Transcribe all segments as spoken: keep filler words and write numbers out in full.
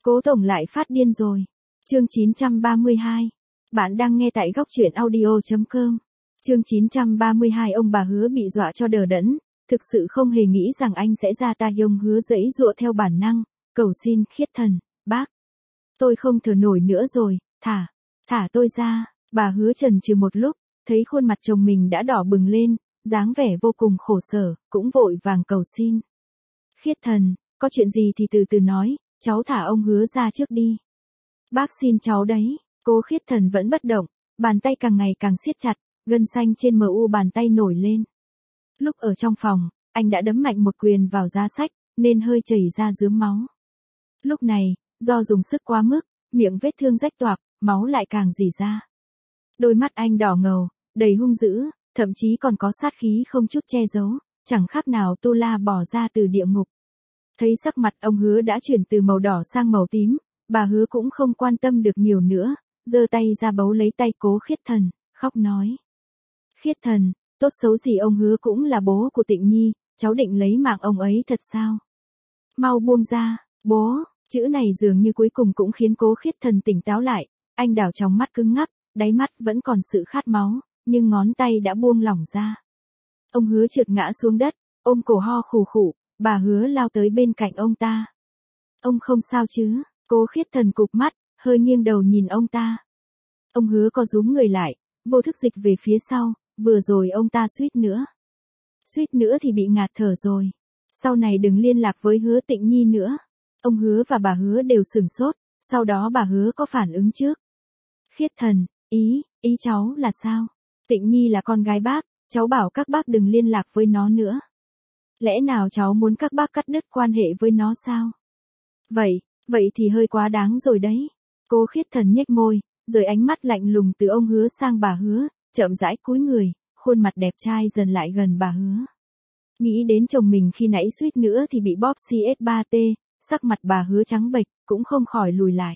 Cố tổng lại phát điên rồi. Chương chín trăm ba mươi hai. Bạn đang nghe tại góc truyện audio chấm com. Chương chín trăm ba mươi hai. Ông bà Hứa bị dọa cho đờ đẫn, thực sự không hề nghĩ rằng anh sẽ ra tay. Ông Hứa giãy giụa theo bản năng, cầu xin Khiết Thần, bác. Tôi không thở nổi nữa rồi, thả, thả tôi ra. Bà Hứa chần chừ một lúc, thấy khuôn mặt chồng mình đã đỏ bừng lên, dáng vẻ vô cùng khổ sở, cũng vội vàng cầu xin. Khiết Thần, có chuyện gì thì từ từ nói, cháu thả ông Hứa ra trước đi. Bác xin cháu đấy. Cố Khiết Thần vẫn bất động, bàn tay càng ngày càng siết chặt, gân xanh trên mờ u bàn tay nổi lên. Lúc ở trong phòng, anh đã đấm mạnh một quyền vào giá sách, nên hơi chảy ra rướm máu. Lúc này, do dùng sức quá mức, miệng vết thương rách toạc, máu lại càng rỉ ra. Đôi mắt anh đỏ ngầu, đầy hung dữ, thậm chí còn có sát khí không chút che giấu, chẳng khác nào Tu La bỏ ra từ địa ngục. Thấy sắc mặt ông Hứa đã chuyển từ màu đỏ sang màu tím, bà Hứa cũng không quan tâm được nhiều nữa, giơ tay ra bấu lấy tay Cố Khiết Thần, khóc nói. Khiết Thần, tốt xấu gì ông Hứa cũng là bố của Tịnh Nhi, cháu định lấy mạng ông ấy thật sao? Mau buông ra, bố, chữ này dường như cuối cùng cũng khiến Cố Khiết Thần tỉnh táo lại, anh đảo trong mắt cứng ngắc, đáy mắt vẫn còn sự khát máu, nhưng ngón tay đã buông lỏng ra. Ông Hứa trượt ngã xuống đất, ôm cổ ho khù khụ, bà Hứa lao tới bên cạnh ông ta. Ông không sao chứ? Cố Khiết Thần cụp mắt, hơi nghiêng đầu nhìn ông ta. Ông Hứa co rúm người lại, vô thức dịch về phía sau, vừa rồi ông ta suýt nữa. Suýt nữa thì bị ngạt thở rồi. Sau này đừng liên lạc với Hứa Tịnh Nhi nữa. Ông Hứa và bà Hứa đều sửng sốt, sau đó bà Hứa có phản ứng trước. Khiết Thần, ý, ý cháu là sao? Tịnh Nhi là con gái bác, cháu bảo các bác đừng liên lạc với nó nữa. Lẽ nào cháu muốn các bác cắt đứt quan hệ với nó sao? Vậy, vậy thì hơi quá đáng rồi đấy. Cố Khiết Thần nhếch môi, rời ánh mắt lạnh lùng từ ông Hứa sang bà Hứa, chậm rãi cúi người, khuôn mặt đẹp trai dần lại gần bà Hứa. Nghĩ đến chồng mình khi nãy suýt nữa thì bị bóp xê ét ba tê, sắc mặt bà Hứa trắng bệch, cũng không khỏi lùi lại.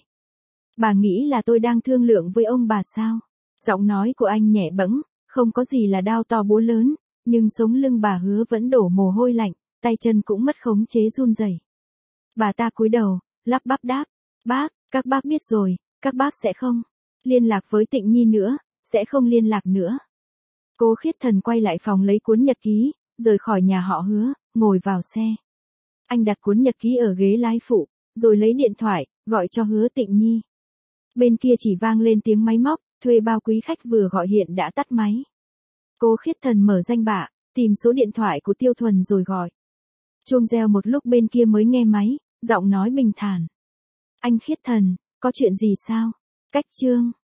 Bà nghĩ là tôi đang thương lượng với ông bà sao? Giọng nói của anh nhẹ bẫng, không có gì là đao to búa lớn, nhưng sống lưng bà Hứa vẫn đổ mồ hôi lạnh, tay chân cũng mất khống chế run rẩy. Bà ta cúi đầu, lắp bắp đáp, bác, các bác biết rồi, các bác sẽ không liên lạc với Tịnh Nhi nữa, sẽ không liên lạc nữa. Cố Khiết Thần quay lại phòng lấy cuốn nhật ký, rời khỏi nhà họ Hứa, ngồi vào xe. Anh đặt cuốn nhật ký ở ghế lái phụ, rồi lấy điện thoại, gọi cho Hứa Tịnh Nhi. Bên kia chỉ vang lên tiếng máy móc, thuê bao quý khách vừa gọi hiện đã tắt máy. Cố Khiết Thần mở danh bạ, tìm số điện thoại của Tiêu Thuần rồi gọi. Chuông reo một lúc bên kia mới nghe máy, giọng nói bình thản. Anh Khiết Thần, có chuyện gì sao? Cách chương.